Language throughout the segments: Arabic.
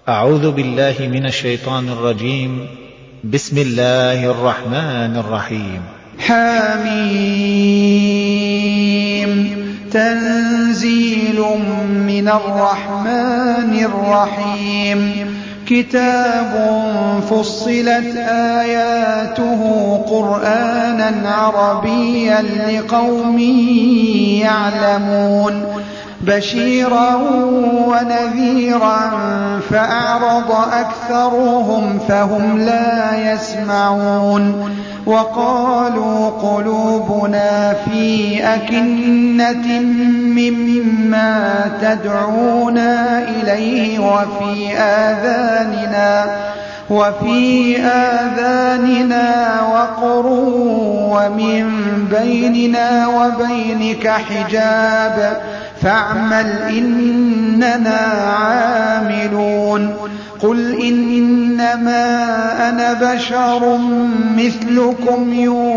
أعوذ بالله من الشيطان الرجيم. بسم الله الرحمن الرحيم. حميم. تنزيل من الرحمن الرحيم. كتاب فصلت آياته قرآنا عربيا لقوم يعلمون بشيرا ونذيرا فأعرض أكثرهم فهم لا يسمعون وقالوا قلوبنا في أكنة مما تدعونا إليه وفي آذاننا وقر ومن بيننا وبينك حجاب فاعمل إننا عاملون. قل إنما أنا بشر مثلكم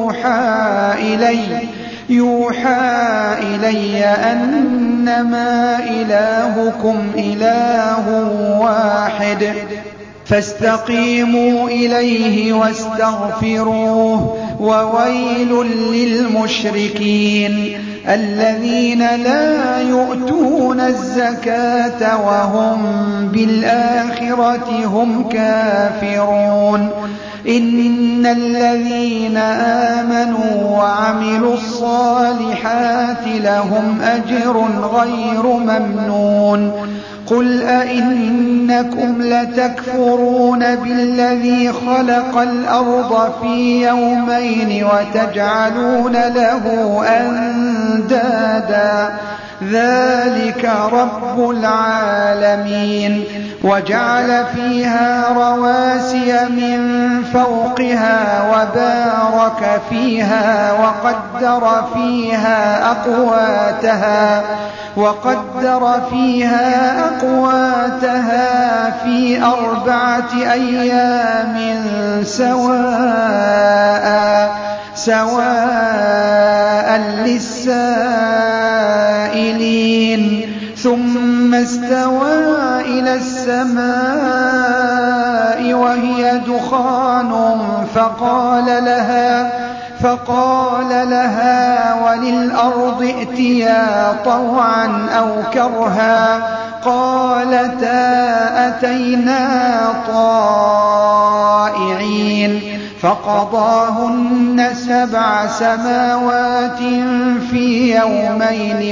يوحى إلي أنما إلهكم إله واحد فاستقيموا إليه واستغفروه وويل للمشركين الذين لا يؤتون الزكاة وهم بالآخرة هم كافرون. إن الذين آمنوا وعملوا الصالحات لهم أجر غير ممنون. قل أئنكم لتكفرون بالذي خلق الأرض في يومين وتجعلون له أندادا ذلك رب العالمين. وجعل فيها رواسي من فوقها وبارك فيها وقدر فيها أقواتها في 4 أيام سواء للسائلين. ثم استوى إلى السماء وهي دخان فقال لها وللأرض ائتيا طوعا أو كرها قالتا أتينا طائعين. فقضاهن 7 سماوات في يومين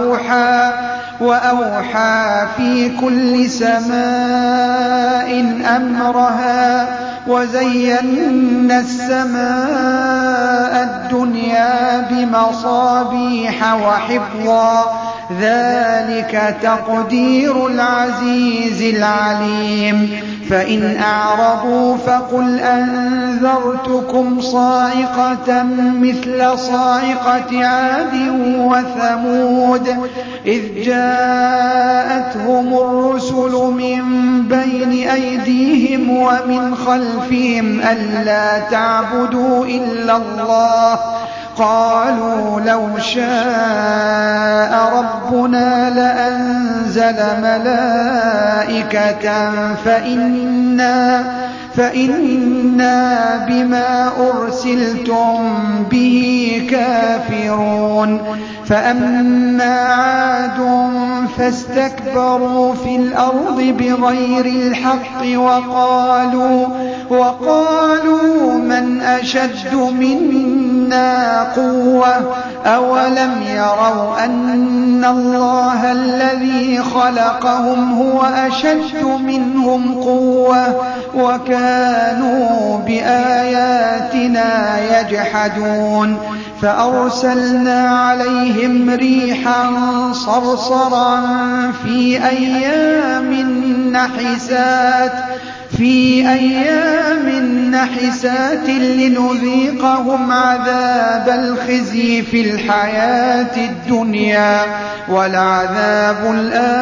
وأوحى في كل سماء أمرها وزينا السماء الدنيا بمصابيح وحفظا ذلك تقدير العزيز العليم. فإن أعرضوا فقل أنذرتكم صاعقة مثل صاعقة عاد وثمود إذ جاءتهم الرسل من بين أيديهم ومن خلفهم ألا تعبدوا إلا الله قالوا لو شاء ربنا لأنزل ملائكة فإنا بما أرسلتم به كافرون. فأما عاد فاستكبروا في الأرض بغير الحق وقالوا من أشد منا قوة أولم يروا أن الله الذي خلقهم هو أشد منهم قوة وكانوا بآياتنا يجحدون. فأرسلنا عليهم ريحا صرصرا في أيام نحسات لنذيقهم عذاب الخزي في الحياة الدنيا ولعذاب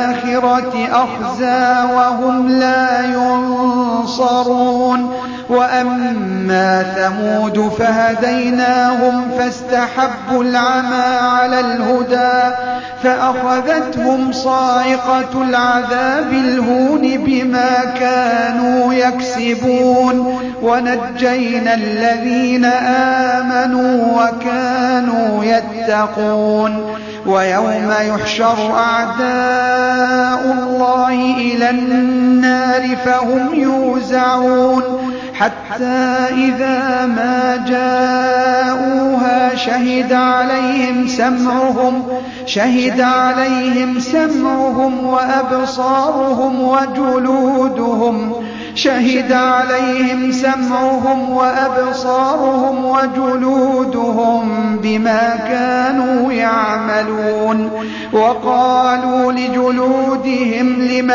الآخرة أخزى وهم لا ينصرون. وأما ثمود فهديناهم فاستحبوا العمى على الهدى فأخذتهم صاعقة العذاب الهون بما كانوا يكسبون ونجينا الذين آمنوا وكانوا يتقون ويوم يحشر أعداء الله إلى النار فهم يوزعون حتى إذا ما جاءوها شهد عليهم سمعهم وأبصارهم وجلودهم بما كانوا يعملون وقالوا لجلودهم لم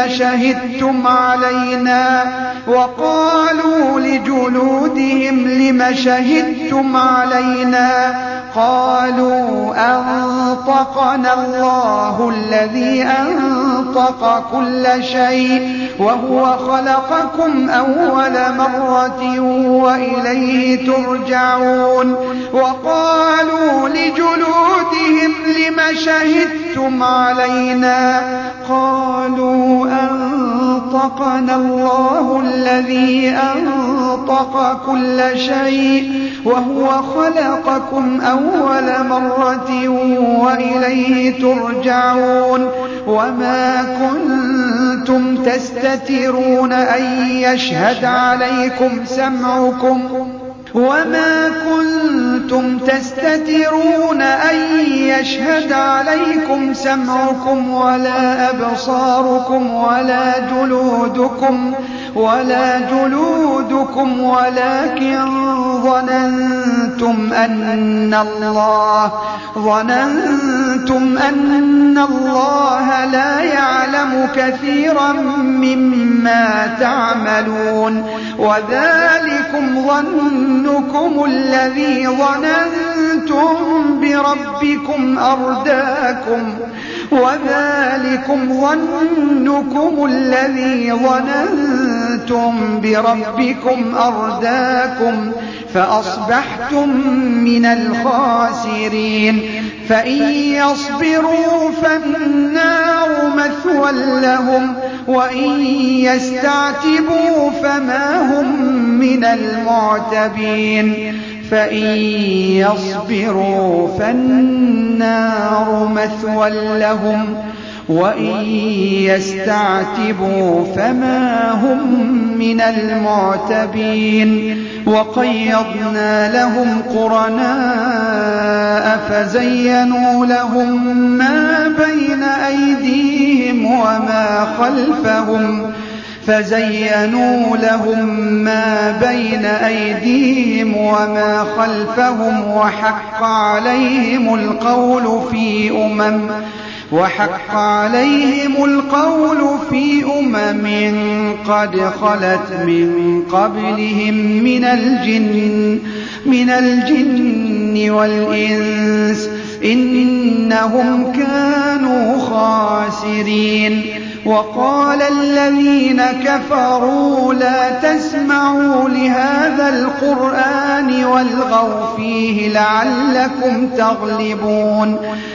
شهدتم علينا قالوا أنطقنا الله الذي أنطق كل شيء وهو خلقكم أول مرة وإليه ترجعون وقالوا لجلودهم لم شهدتم علينا قالوا أنطقنا الله الذي أنطق كل شيء وهو خلقكم أول مرة وإليه ترجعون وما كنتم تستترون أن يشهد عليكم سمعكم ولا أبصاركم ولا جلودكم ولكن ظننتم أن الله لا يعلم كثيرا مما تعملون وذلكم ظنكم الذي ظننتم بربكم أرداكم فأصبحتم من الخاسرين فإن يصبروا فالنار مثوى لهم وإن يستعتبوا فما هم من المعتبين وإن يستعتبوا فما هم من المعتبين وقيضنا لهم قرناء فزينوا لهم ما بين أيديهم وما خلفهم وحق عليهم القول في أمم قد خلت من قبلهم من الجن والإنس إنهم كانوا خاسرين وقال الذين كفروا لا تسمعوا لهذا القرآن والغوا فيه لعلكم تغلبون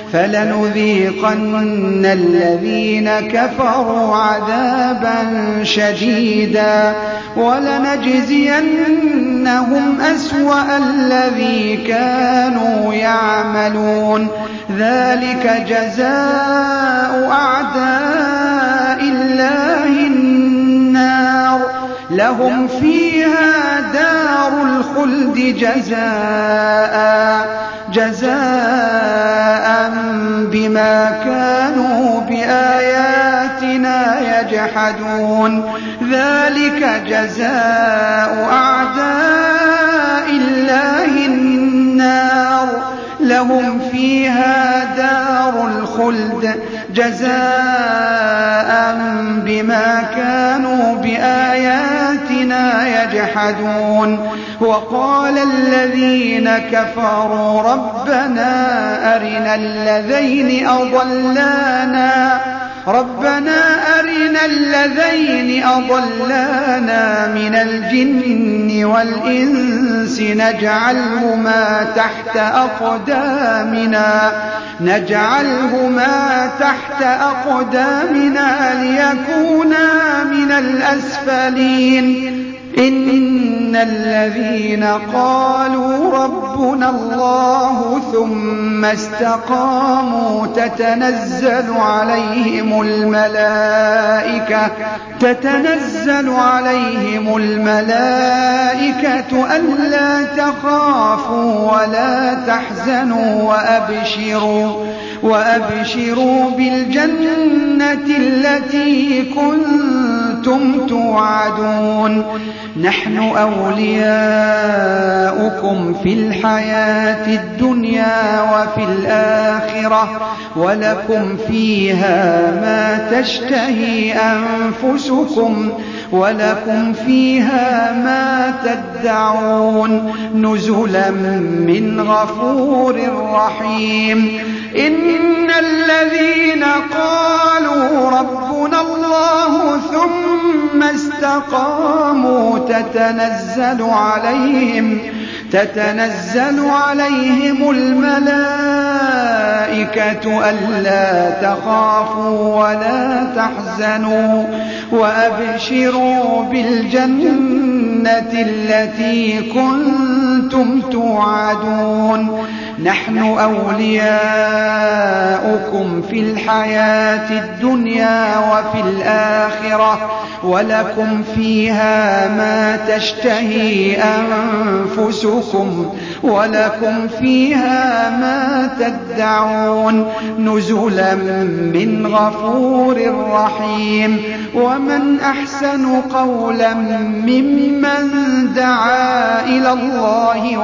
فلنذيقن الذين كفروا عذابا شديدا ولنجزينهم أسوأ الذي كانوا يعملون ذلك جزاء أعداء الله النار لهم فيها دار الخلد جزاء بما كانوا بآياتنا يجحدون ذلك جزاء أعداء الله النار لهم فيها دار الخلد جزاء بما كانوا بآياتنا يجحدون وقال الذين كفروا ربنا أرنا اللذين أضلانا من الجن والإنس نجعلهما تحت أقدامنا ليكونا من الأسفلين إن الذين قالوا ربنا الله ثم استقاموا تتنزل عليهم الملائكة ألا تخافوا ولا تحزنوا وأبشروا بالجنة التي كنتم توعدون نحن أولياؤكم في الحياة الدنيا وفي الآخرة ولكم فيها ما تشتهي أنفسكم ولكم فيها ما تدعون نزلا من غفور رحيم إن الذين قالوا ربنا الله ثم استقاموا تتنزل عليهم الملائكة ألا تخافوا ولا تحزنوا وأبشروا بالجنة التي كنتم توعدون نحن أولياؤكم في الحياة الدنيا وفي الآخرة ولكم فيها ما تشتهي أنفسكم ولكم فيها ما تدعون نزلا من غفور رحيم ومن أحسن قولا ممن دعا إلى الله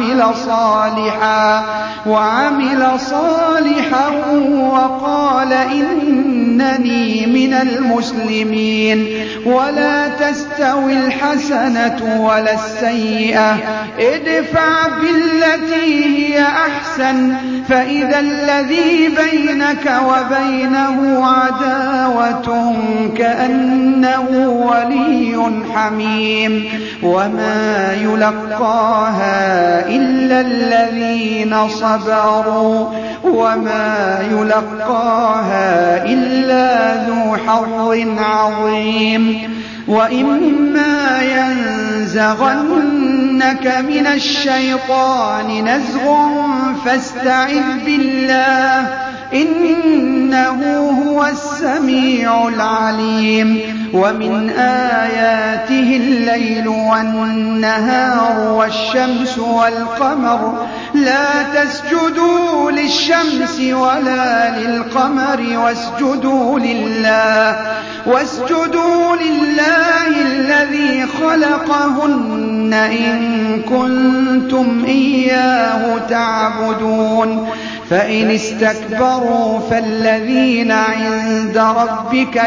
وعمل صالحا وقال إنني من المسلمين ولا تستوي الحسنة ولا السيئة ادفع بالتي هي أحسن فإذا الذي بينك وبينه عداوة كأنه ولي حميم وما يلقاها إلا الذين صبروا وما يلقاها إلا ذو حظ عظيم وإما ينزغنك من الشيطان نزغ فاستعذ بالله إنه هو السميع العليم ومن آياته الليل والنهار والشمس والقمر لا تسجدوا للشمس ولا للقمر واسجدوا لله الذي خلقهن إن كنتم إياه تعبدون فإن استكبروا فالذين عند ربك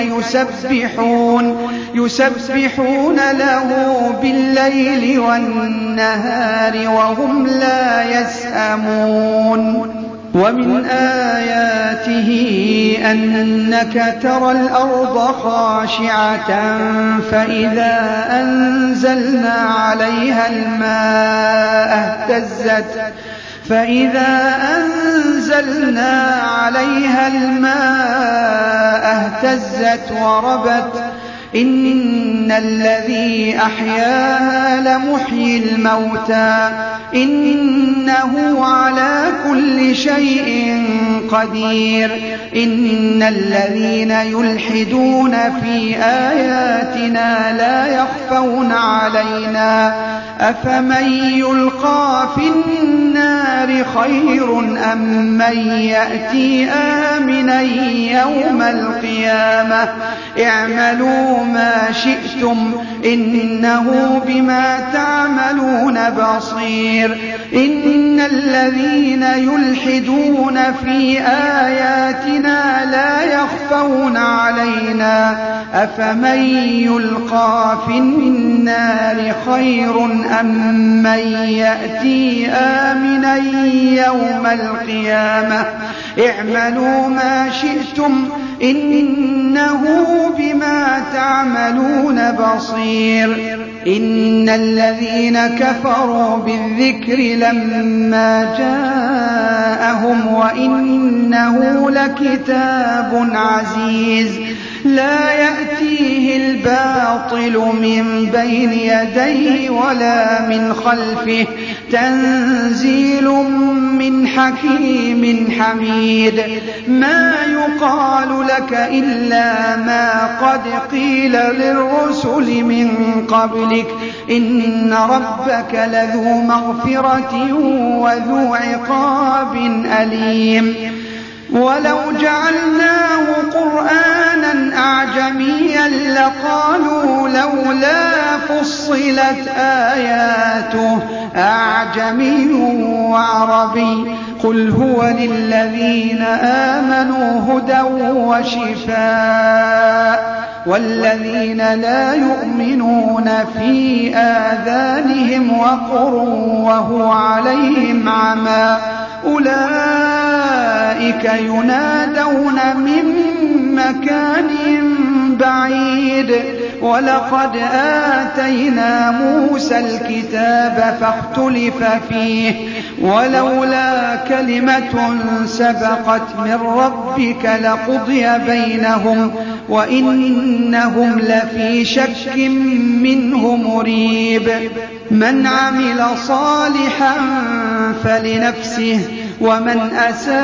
يسبحون له بالليل والنهار وهم لا يسأمون ومن آياته أنك ترى الأرض خاشعة فإذا أنزلنا عليها الماء اهتزت وربت إن الذي أحياها لمحيي الموتى إنه على كل شيء قدير إن الذين يلحدون في آياتنا لا يخفون علينا أفمن يلقى في النار خير أم من يأتي آمنا يوم القيامة اعملوا ما شئتم إنه بما تعملون بصير إن الذين يلحدون في آياتنا لا يخفون علينا أفمن يلقى في النار خير أم من يأتي آمنا يوم القيامة اعملوا ما شئتم إنه بما تعملون بصير إن الذين كفروا بالذكر لما جاءهم وإنه لكتاب عزيز لا يأتيه الباطل من بين يديه ولا من خلفه تنزيل من حكيم حميد ما يقال لك إلا ما قد قيل للرسل من قبلك إن ربك لذو مغفرة وذو عقاب أليم ولو جعلناه قرآنا أعجميا لقالوا لولا فصلت آياته أعجمي وعربي قل هو للذين آمنوا هدى وشفاء والذين لا يؤمنون في آذانهم وقر وهو عليهم عمى أولئك ينادون من مكان بعيد ولقد آتينا موسى الكتاب فاختلف فيه ولولا كلمة سبقت من ربك لقضي بينهم وإنهم لفي شك منه مريب من عمل صالحا فلنفسه ومن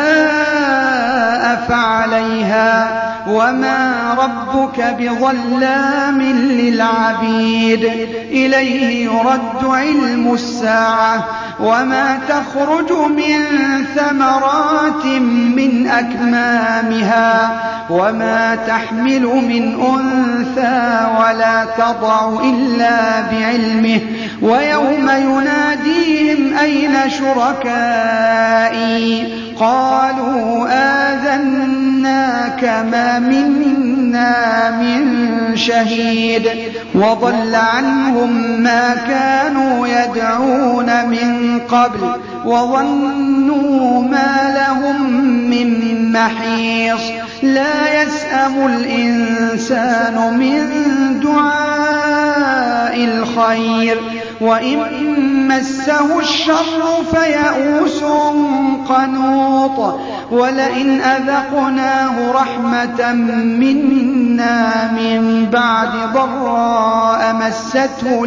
أساء فعليها وما ربك بظلام للعبيد إليه يرد علم الساعة وما تخرج من ثمرات من أكمامها وما تحمل من أنثى ولا تضع إلا بعلمه ويوم يناديهم أين شركائي قالوا آذناك ما منا من شهيد وضل عنهم ما كانوا يدعون من قبل وظنوا ما لهم من محيص لا يسأم الإنسان من دعاء الخير وإن مسه الشر فيئوس قنوط ولئن أذقناه رحمة منا من بعد ضراء مسته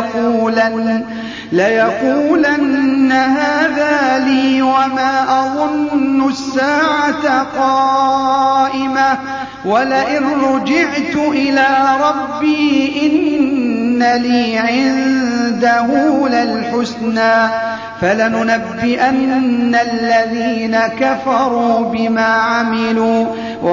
ليقولن هذا لي وما أظن الساعة قائمة ولئن رجعت إلى ربي إن لي عنده للحسنى فلننبئن الذين كفروا بما عملوا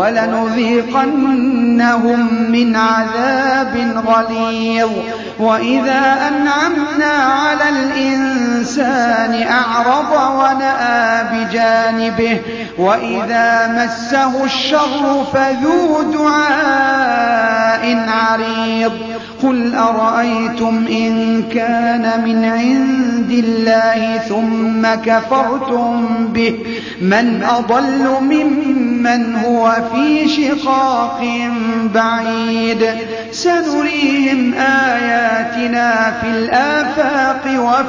ولنذيقنهم من عذاب غليظ وإذا أنعمنا على الإنسان أعرض ونأى بجانبه وإذا مسه الشر فذو دعاء عريض قل أرأيتم إن كان من عند الله ثم كفرتم به من أضل ممن هو في شقاق بعيد سنريهم آياتنا في الآفاق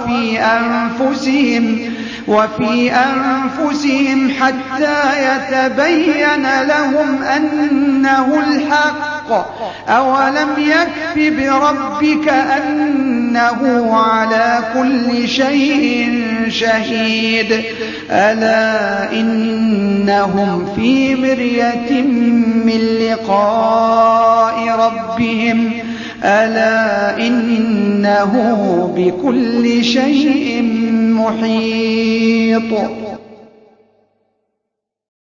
وفي أنفسهم حتى يتبين لهم أنه الحق أولم يكف بربك أنه على كل شيء شهيد ألا إنهم في مرية من لقاء ربهم ألا إنه بكل شيء محيط